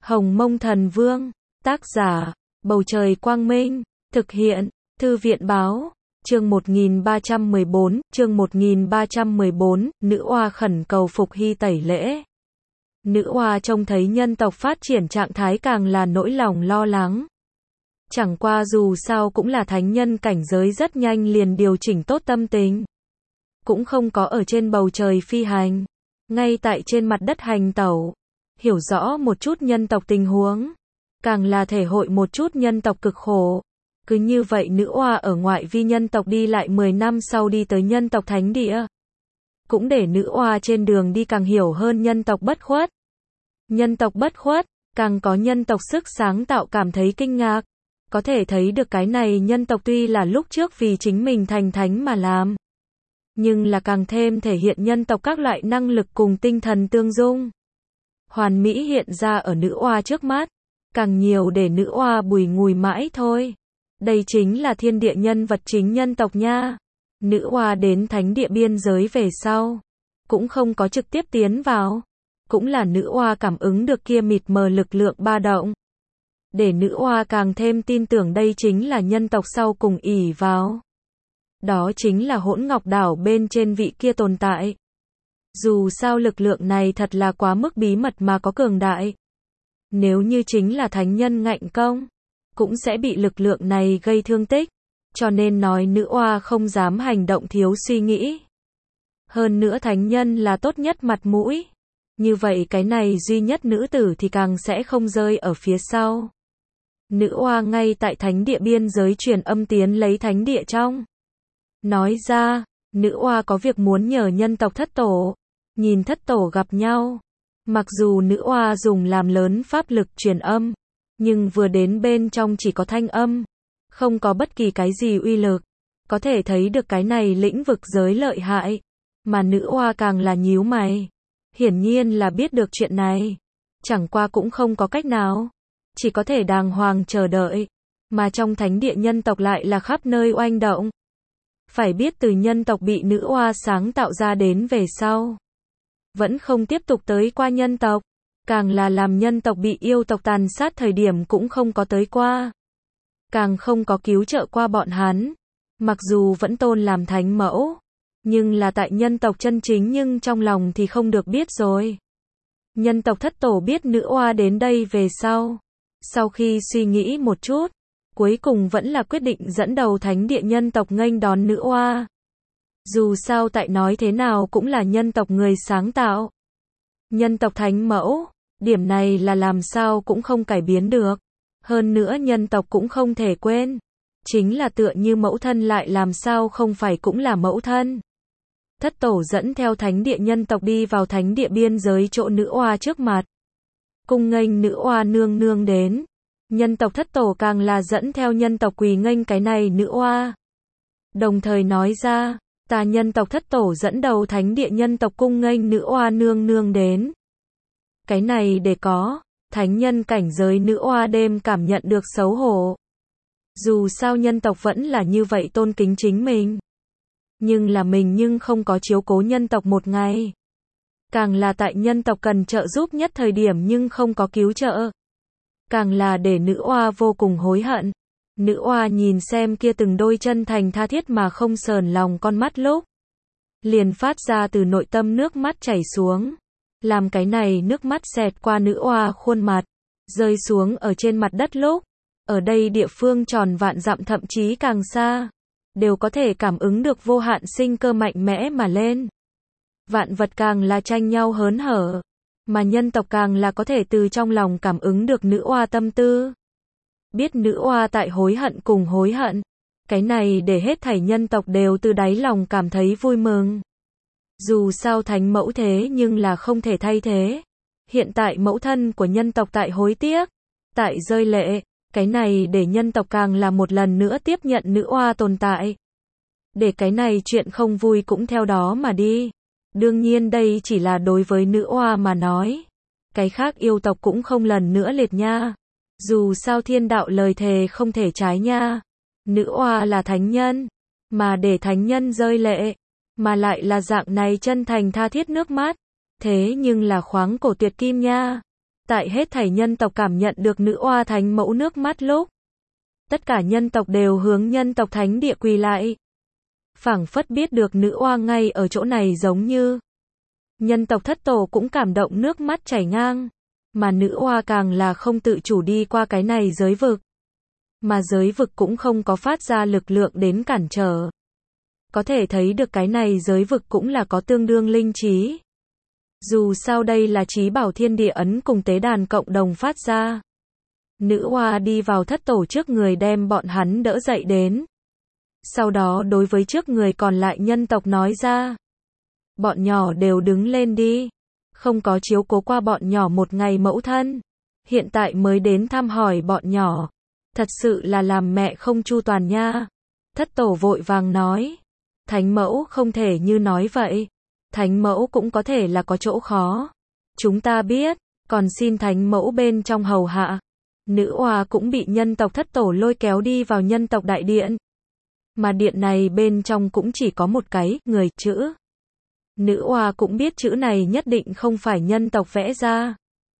Hồng Mông Thần Vương, tác giả, Bầu Trời Quang Minh, thực hiện, Thư viện Báo, chương 1314, nữ oa khẩn cầu Phục Hy tẩy lễ. Nữ oa trông thấy nhân tộc phát triển trạng thái càng là nỗi lòng lo lắng. Chẳng qua dù sao cũng là thánh nhân cảnh giới rất nhanh liền điều chỉnh tốt tâm tình. Cũng không có ở trên bầu trời phi hành, ngay tại trên mặt đất hành tẩu, hiểu rõ một chút nhân tộc tình huống, càng là thể hội một chút nhân tộc cực khổ. Cứ như vậy nữ oa ở ngoại vi nhân tộc đi lại 10 năm sau đi tới nhân tộc thánh địa. Cũng để nữ oa trên đường đi càng hiểu hơn nhân tộc bất khuất. Nhân tộc bất khuất, càng có nhân tộc sức sáng tạo cảm thấy kinh ngạc. Có thể thấy được cái này nhân tộc tuy là lúc trước vì chính mình thành thánh mà làm, nhưng là càng thêm thể hiện nhân tộc các loại năng lực cùng tinh thần tương dung. Hoàn mỹ hiện ra ở nữ oa trước mắt, càng nhiều để nữ oa bùi ngùi mãi thôi. Đây chính là thiên địa nhân vật chính nhân tộc nha. Nữ oa đến thánh địa biên giới về sau, cũng không có trực tiếp tiến vào. Cũng là nữ oa cảm ứng được kia mịt mờ lực lượng ba động. Để nữ oa càng thêm tin tưởng đây chính là nhân tộc sau cùng ỷ vào. Đó chính là Hỗn Ngọc Đảo bên trên vị kia tồn tại. Dù sao lực lượng này thật là quá mức bí mật mà có cường đại. Nếu như chính là thánh nhân ngạnh công, cũng sẽ bị lực lượng này gây thương tích. Cho nên nói nữ oa không dám hành động thiếu suy nghĩ. Hơn nữa thánh nhân là tốt nhất mặt mũi. Như vậy cái này duy nhất nữ tử thì càng sẽ không rơi ở phía sau. Nữ oa ngay tại thánh địa biên giới truyền âm tiến lấy thánh địa trong. Nói ra, nữ oa có việc muốn nhờ nhân tộc thất tổ. Nhìn thất tổ gặp nhau. Mặc dù nữ oa dùng làm lớn pháp lực truyền âm, nhưng vừa đến bên trong chỉ có thanh âm, không có bất kỳ cái gì uy lực. Có thể thấy được cái này lĩnh vực giới lợi hại. Mà nữ oa càng là nhíu mày. Hiển nhiên là biết được chuyện này. Chẳng qua cũng không có cách nào. Chỉ có thể đàng hoàng chờ đợi. Mà trong thánh địa nhân tộc lại là khắp nơi oanh động. Phải biết từ nhân tộc bị nữ oa sáng tạo ra đến về sau, vẫn không tiếp tục tới qua nhân tộc. Càng là làm nhân tộc bị yêu tộc tàn sát thời điểm cũng không có tới qua. Càng không có cứu trợ qua bọn hắn. Mặc dù vẫn tôn làm thánh mẫu, nhưng là tại nhân tộc chân chính nhưng trong lòng thì không được biết rồi. Nhân tộc thất tổ biết nữ oa đến đây về sau. Sau khi suy nghĩ một chút, cuối cùng vẫn là quyết định dẫn đầu thánh địa nhân tộc nghênh đón nữ oa. Dù sao tại nói thế nào cũng là nhân tộc người sáng tạo. Nhân tộc thánh mẫu, điểm này là làm sao cũng không cải biến được. Hơn nữa nhân tộc cũng không thể quên. Chính là tựa như mẫu thân lại làm sao không phải cũng là mẫu thân. Thất tổ dẫn theo thánh địa nhân tộc đi vào thánh địa biên giới chỗ nữ oa trước mặt. Cung nghênh nữ oa nương nương đến. Nhân tộc thất tổ càng là dẫn theo nhân tộc quỳ nghênh cái này nữ oa. Đồng thời nói ra, ta nhân tộc thất tổ dẫn đầu thánh địa nhân tộc cung nghênh nữ oa nương nương đến. Cái này để có, thánh nhân cảnh giới nữ oa đêm cảm nhận được xấu hổ. Dù sao nhân tộc vẫn là như vậy tôn kính chính mình. Nhưng là mình nhưng không có chiếu cố nhân tộc một ngày. Càng là tại nhân tộc cần trợ giúp nhất thời điểm nhưng không có cứu trợ. Càng là để nữ oa vô cùng hối hận. Nữ oa nhìn xem kia từng đôi chân thành tha thiết mà không sờn lòng con mắt lúc, liền phát ra từ nội tâm nước mắt chảy xuống. Làm cái này nước mắt xẹt qua nữ oa khuôn mặt, rơi xuống ở trên mặt đất lúc, ở đây địa phương tròn vạn dặm thậm chí càng xa, đều có thể cảm ứng được vô hạn sinh cơ mạnh mẽ mà lên. Vạn vật càng là tranh nhau hớn hở, mà nhân tộc càng là có thể từ trong lòng cảm ứng được nữ oa tâm tư. Biết nữ oa tại hối hận cùng hối hận. Cái này để hết thảy nhân tộc đều từ đáy lòng cảm thấy vui mừng. Dù sao thánh mẫu thế nhưng là không thể thay thế. Hiện tại mẫu thân của nhân tộc tại hối tiếc, tại rơi lệ. Cái này để nhân tộc càng là một lần nữa tiếp nhận nữ oa tồn tại. Để cái này chuyện không vui cũng theo đó mà đi. Đương nhiên đây chỉ là đối với nữ oa mà nói. Cái khác yêu tộc cũng không lần nữa liệt nha. Dù sao thiên đạo lời thề không thể trái nha. Nữ oa là thánh nhân. Mà để thánh nhân rơi lệ. Mà lại là dạng này chân thành tha thiết nước mắt. Thế nhưng là khoáng cổ tuyệt kim nha. Tại hết thảy nhân tộc cảm nhận được nữ oa thánh mẫu nước mắt lúc, tất cả nhân tộc đều hướng nhân tộc thánh địa quỳ lại. Phảng phất biết được nữ oa ngay ở chỗ này giống như. Nhân tộc thất tổ cũng cảm động nước mắt chảy ngang. Mà nữ oa càng là không tự chủ đi qua cái này giới vực. Mà giới vực cũng không có phát ra lực lượng đến cản trở. Có thể thấy được cái này giới vực cũng là có tương đương linh trí. Dù sao đây là trí bảo thiên địa ấn cùng tế đàn cộng đồng phát ra. Nữ oa đi vào thất tổ trước người đem bọn hắn đỡ dậy đến. Sau đó đối với trước người còn lại nhân tộc nói ra. Bọn nhỏ đều đứng lên đi. Không có chiếu cố qua bọn nhỏ một ngày mẫu thân. Hiện tại mới đến thăm hỏi bọn nhỏ. Thật sự là làm mẹ không chu toàn nha. Thất tổ vội vàng nói. Thánh mẫu không thể như nói vậy. Thánh mẫu cũng có thể là có chỗ khó. Chúng ta biết, còn xin thánh mẫu bên trong hầu hạ. Nữ oa cũng bị nhân tộc thất tổ lôi kéo đi vào nhân tộc đại điện. Mà điện này bên trong cũng chỉ có một cái, người, chữ. Nữ oa cũng biết chữ này nhất định không phải nhân tộc vẽ ra.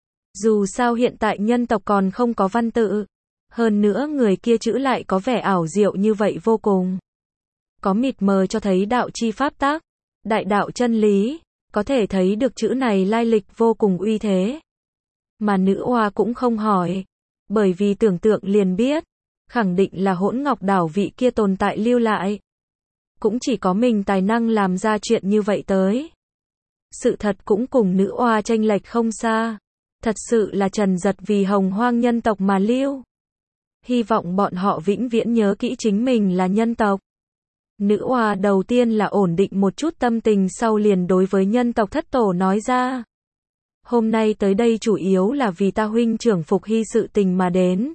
Dù sao hiện tại nhân tộc còn không có văn tự. Hơn nữa người kia chữ lại có vẻ ảo diệu như vậy vô cùng. Có mịt mờ cho thấy đạo chi pháp tác, đại đạo chân lý, có thể thấy được chữ này lai lịch vô cùng uy thế. Mà nữ oa cũng không hỏi, bởi vì tưởng tượng liền biết, khẳng định là Hỗn Ngọc Đảo vị kia tồn tại lưu lại. Cũng chỉ có mình tài năng làm ra chuyện như vậy tới. Sự thật cũng cùng nữ oa chênh lệch không xa. Thật sự là Trần Giật vì hồng hoang nhân tộc mà lưu. Hy vọng bọn họ vĩnh viễn nhớ kỹ chính mình là nhân tộc. Nữ oa đầu tiên là ổn định một chút tâm tình sau liền đối với nhân tộc thất tổ nói ra. Hôm nay tới đây chủ yếu là vì ta huynh trưởng Phục Hy sự tình mà đến.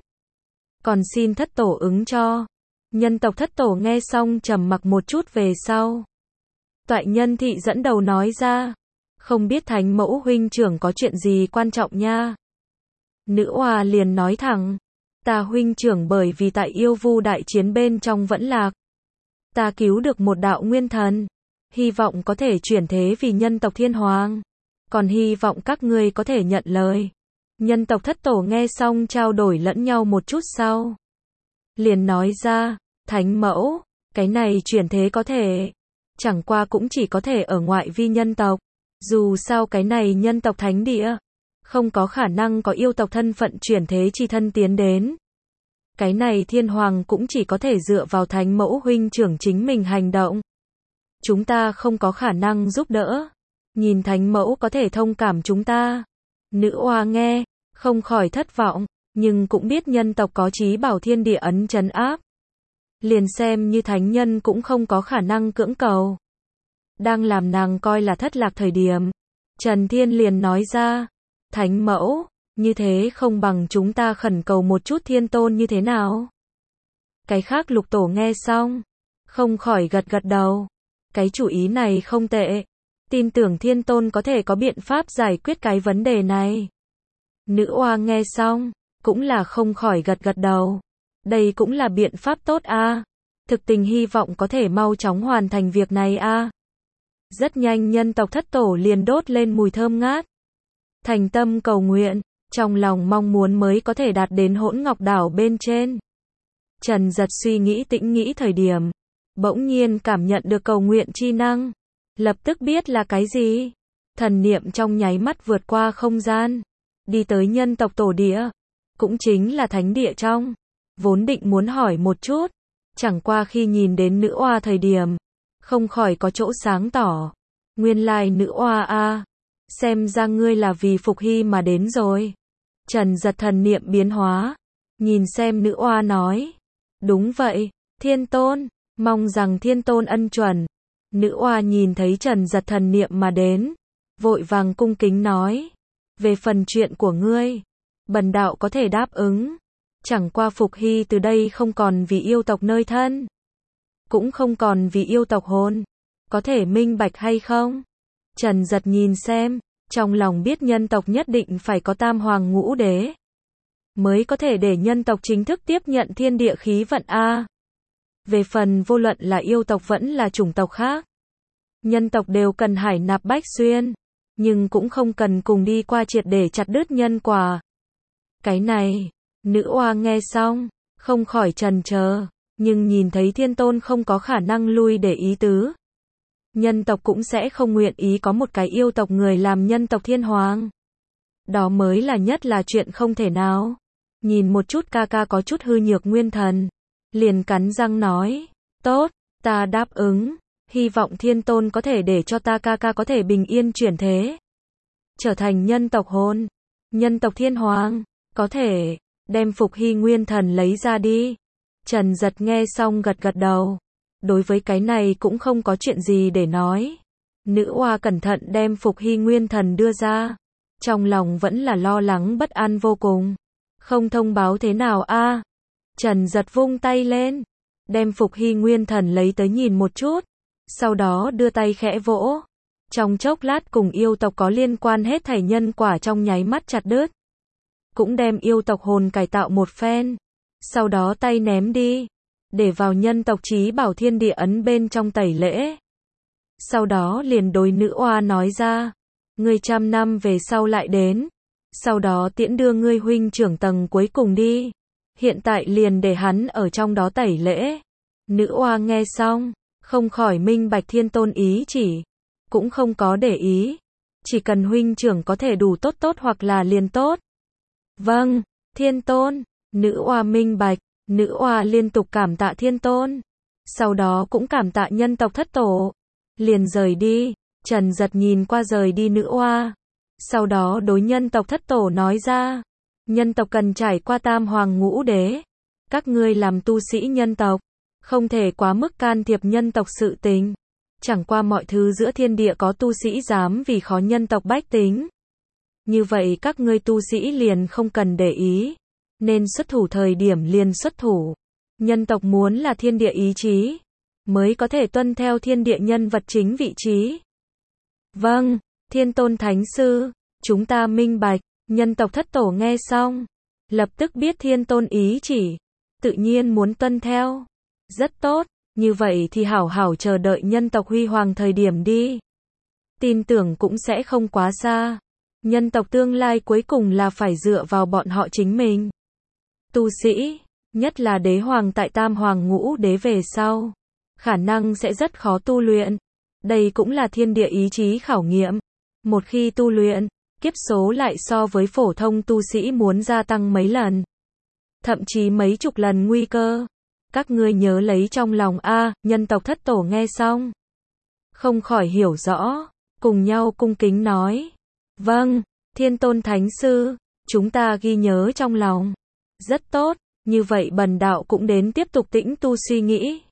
Còn xin thất tổ ứng cho. Nhân tộc thất tổ nghe xong trầm mặc một chút về sau. Toại nhân thị dẫn đầu nói ra. Không biết thánh mẫu huynh trưởng có chuyện gì quan trọng nha. Nữ oa liền nói thẳng. Ta huynh trưởng bởi vì tại yêu vu đại chiến bên trong vẫn lạc. Ta cứu được một đạo nguyên thần. Hy vọng có thể chuyển thế vì nhân tộc thiên hoàng. Còn hy vọng các ngươi có thể nhận lời. Nhân tộc thất tổ nghe xong trao đổi lẫn nhau một chút sau. Liền nói ra, thánh mẫu, cái này chuyển thế có thể. Chẳng qua cũng chỉ có thể ở ngoại vi nhân tộc. Dù sao cái này nhân tộc thánh địa. Không có khả năng có yêu tộc thân phận chuyển thế chi thân tiến đến. Cái này thiên hoàng cũng chỉ có thể dựa vào thánh mẫu huynh trưởng chính mình hành động. Chúng ta không có khả năng giúp đỡ. Nhìn thánh mẫu có thể thông cảm chúng ta. Nữ oa nghe, không khỏi thất vọng, nhưng cũng biết nhân tộc có trí bảo thiên địa ấn trấn áp. Liền xem như thánh nhân cũng không có khả năng cưỡng cầu. Đang làm nàng coi là thất lạc thời điểm. Trần Thiên liền nói ra, thánh mẫu, như thế không bằng chúng ta khẩn cầu một chút thiên tôn như thế nào. Cái khác lục tổ nghe xong, không khỏi gật gật đầu. Cái chủ ý này không tệ. Tin tưởng thiên tôn có thể có biện pháp giải quyết cái vấn đề này. Nữ oa nghe xong, cũng là không khỏi gật gật đầu. Đây cũng là biện pháp tốt a. Thực tình hy vọng có thể mau chóng hoàn thành việc này a. Rất nhanh nhân tộc thất tổ liền đốt lên mùi thơm ngát. Thành tâm cầu nguyện, trong lòng mong muốn mới có thể đạt đến Hỗn Ngọc Đảo bên trên. Trần Giật suy nghĩ tĩnh nghĩ thời điểm, bỗng nhiên cảm nhận được cầu nguyện chi năng. Lập tức biết là cái gì. Thần niệm trong nháy mắt vượt qua không gian. Đi tới nhân tộc tổ địa. Cũng chính là thánh địa trong. Vốn định muốn hỏi một chút. Chẳng qua khi nhìn đến nữ oa thời điểm. Không khỏi có chỗ sáng tỏ. Nguyên lai nữ oa a. Xem ra ngươi là vì Phục Hy mà đến rồi. Trần Giật thần niệm biến hóa. Nhìn xem nữ oa nói. Đúng vậy, thiên tôn. Mong rằng thiên tôn ân chuẩn. Nữ oa nhìn thấy Trần Giật thần niệm mà đến. Vội vàng cung kính nói. Về phần chuyện của ngươi. Bần đạo có thể đáp ứng. Chẳng qua Phục Hy từ đây không còn vì yêu tộc nơi thân. Cũng không còn vì yêu tộc hồn. Có thể minh bạch hay không? Trần Giật nhìn xem. Trong lòng biết nhân tộc nhất định phải có tam hoàng ngũ đế. Mới có thể để nhân tộc chính thức tiếp nhận thiên địa khí vận A. Về phần vô luận là yêu tộc vẫn là chủng tộc khác. Nhân tộc đều cần hải nạp bách xuyên. nhưng cũng không cần cùng đi qua triệt để chặt đứt nhân quả. Cái này, nữ oa nghe xong, không khỏi chần chờ, nhưng nhìn thấy thiên tôn không có khả năng lui để ý tứ. Nhân tộc cũng sẽ không nguyện ý có một cái yêu tộc người làm nhân tộc thiên hoàng. Đó mới là nhất là chuyện không thể nào. Nhìn một chút ca ca có chút hư nhược nguyên thần, liền cắn răng nói, tốt, ta đáp ứng, hy vọng thiên tôn có thể để cho ta ca ca có thể bình yên chuyển thế. Trở thành nhân tộc hồn, nhân tộc thiên hoàng, có thể, đem Phục Hy nguyên thần lấy ra đi. Trần Giật nghe xong gật gật đầu, đối với cái này cũng không có chuyện gì để nói. Nữ oa cẩn thận đem Phục Hy nguyên thần đưa ra, trong lòng vẫn là lo lắng bất an vô cùng. Không thông báo thế nào a? Trần Giật vung tay lên, đem Phục Hy nguyên thần lấy tới nhìn một chút, sau đó đưa tay khẽ vỗ. Trong chốc lát cùng yêu tộc có liên quan hết thảy nhân quả trong nháy mắt chặt đứt. Cũng đem yêu tộc hồn cải tạo một phen, sau đó tay ném đi, để vào nhân tộc chí bảo thiên địa ấn bên trong tẩy lễ. Sau đó liền đối nữ oa nói ra, ngươi 100 năm về sau lại đến, sau đó tiễn đưa ngươi huynh trưởng tầng cuối cùng đi, hiện tại liền để hắn ở trong đó tẩy lễ. Nữ oa nghe xong, không khỏi minh bạch thiên tôn ý chỉ, cũng không có để ý, chỉ cần huynh trưởng có thể đủ tốt tốt hoặc là liền tốt. Vâng, thiên tôn. Nữ oa minh bạch, nữ oa liên tục cảm tạ thiên tôn, sau đó cũng cảm tạ nhân tộc thất tổ, liền rời đi. Trần Giật nhìn qua rời đi nữ oa, sau đó đối nhân tộc thất tổ nói ra, nhân tộc cần trải qua tam hoàng ngũ đế, các ngươi làm tu sĩ nhân tộc, không thể quá mức can thiệp nhân tộc sự tình, chẳng qua mọi thứ giữa thiên địa có tu sĩ dám vì khó nhân tộc bách tính. Như vậy các ngươi tu sĩ liền không cần để ý, nên xuất thủ thời điểm liền xuất thủ. Nhân tộc muốn là thiên địa ý chí, mới có thể tuân theo thiên địa nhân vật chính vị trí. Vâng, thiên tôn thánh sư, chúng ta minh bạch. Nhân tộc thất tổ nghe xong, lập tức biết thiên tôn ý chỉ, tự nhiên muốn tuân theo. Rất tốt, như vậy thì hảo hảo chờ đợi nhân tộc huy hoàng thời điểm đi. Tin tưởng cũng sẽ không quá xa. Nhân tộc tương lai cuối cùng là phải dựa vào bọn họ chính mình. Tu sĩ, nhất là đế hoàng tại tam hoàng ngũ đế về sau, khả năng sẽ rất khó tu luyện. Đây cũng là thiên địa ý chí khảo nghiệm. Một khi tu luyện, kiếp số lại so với phổ thông tu sĩ muốn gia tăng mấy lần, thậm chí mấy chục lần nguy cơ. Các ngươi nhớ lấy trong lòng a. Nhân tộc thất tổ nghe xong, không khỏi hiểu rõ, cùng nhau cung kính nói, vâng, thiên tôn thánh sư, chúng ta ghi nhớ trong lòng. Rất tốt, như vậy bần đạo cũng đến tiếp tục tĩnh tu suy nghĩ.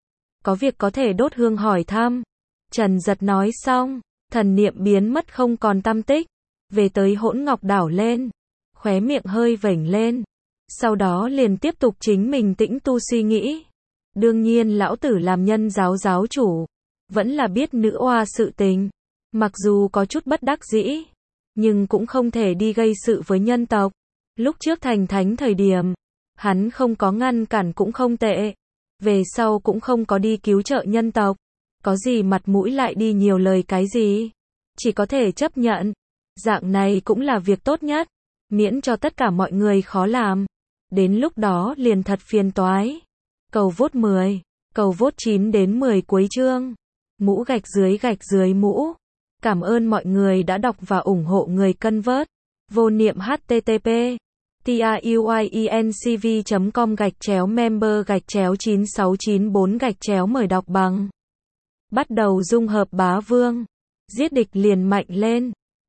Có việc có thể đốt hương hỏi thăm. Trần Giật nói xong, thần niệm biến mất không còn tăm tích, về tới Hỗn Ngọc Đảo lên, khóe miệng hơi vểnh lên, sau đó liền tiếp tục chính mình tĩnh tu suy nghĩ. Đương nhiên lão tử làm nhân giáo giáo chủ, vẫn là biết nữ oa sự tình, mặc dù có chút bất đắc dĩ, nhưng cũng không thể đi gây sự với nhân tộc. Lúc trước thành thánh thời điểm, hắn không có ngăn cản cũng không tệ, về sau cũng không có đi cứu trợ nhân tộc, có gì mặt mũi lại đi nhiều lời cái gì, chỉ có thể chấp nhận. Dạng này cũng là việc tốt nhất, miễn cho tất cả mọi người khó làm, đến lúc đó liền thật phiền toái. Cầu vote 10, cầu vote 9 đến 10 cuối chương. Mũ gạch dưới mũ. Cảm ơn mọi người đã đọc và ủng hộ người cân vớt. Vô niệm http truyencv.com/member/9694 mời đọc bằng. Bắt đầu dung hợp bá vương, giết địch liền mạnh lên.